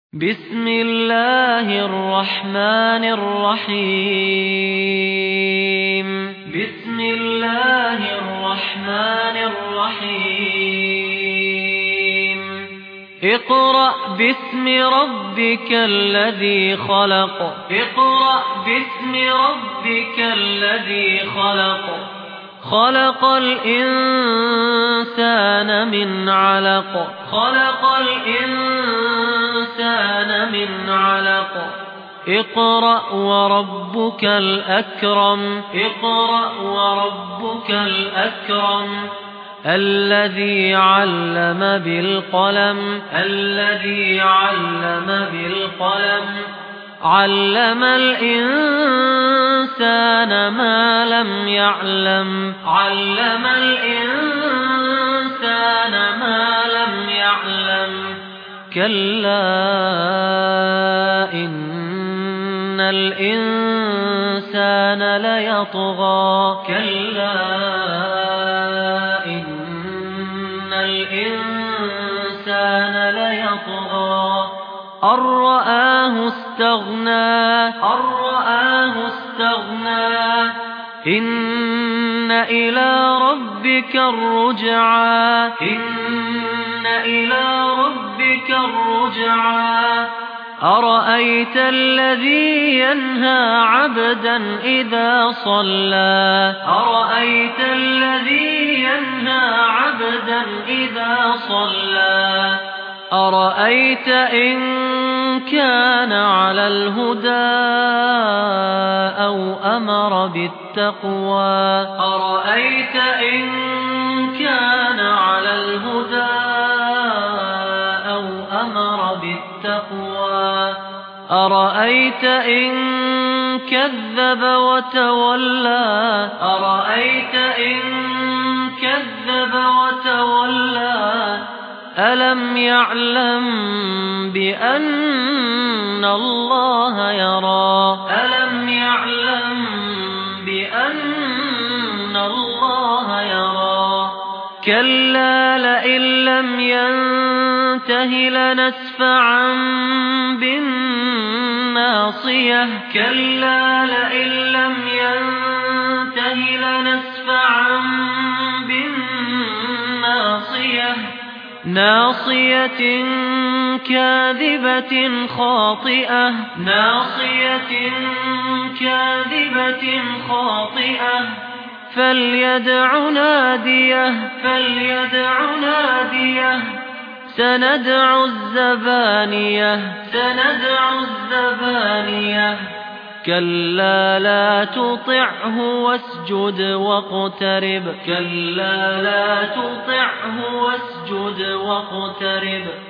بسم الله الرحمن الرحيم بسم الله الرحمن الرحيم اقرأ باسم ربك الذي خلق اقرأ باسم ربك الذي خلق خلق الإنسان من علق خلق الإنسان من علق اقرأ وربك الأكرم اقرأ وربك الأكرم الذي علم بالقلم الذي علم بالقلم علم الإنسان ما لم يعلم علم الإنسان ما لم يعلم كلا إن الإنسان ليطغى كلا إن الإنسان ليطغى أن رآه استغنى أن رآه استغنى إن إلى ربك الرجعى إن إلى ربك الرجعى أرأيت الذي ينهى عبدا إذا صلى أرأيت الذي ينهى عبدا إذا صلى أرأيت إن كان على الهدى أو أمر بالتقوى أرأيت إن كان على الهدى أو أمر بالتقوى أرأيت إن كذب وتولى أرأيت إن كذب وتولى ألم يعلم بأن الله يرى ألم يعلم بأن الله يرى كلا لئن لم ينته لنسفعا بالناصية كلا لئن لم ينته لنسفعا بالناصية ناصية كاذبة خاطئة ناصية كاذبة خاطئة فليدع ناديه فليدع ناديه سندع الزبانية سندع الزبانية كلا لا تطعه واسجد واقترب كلا لا تطعه واسجد واقترب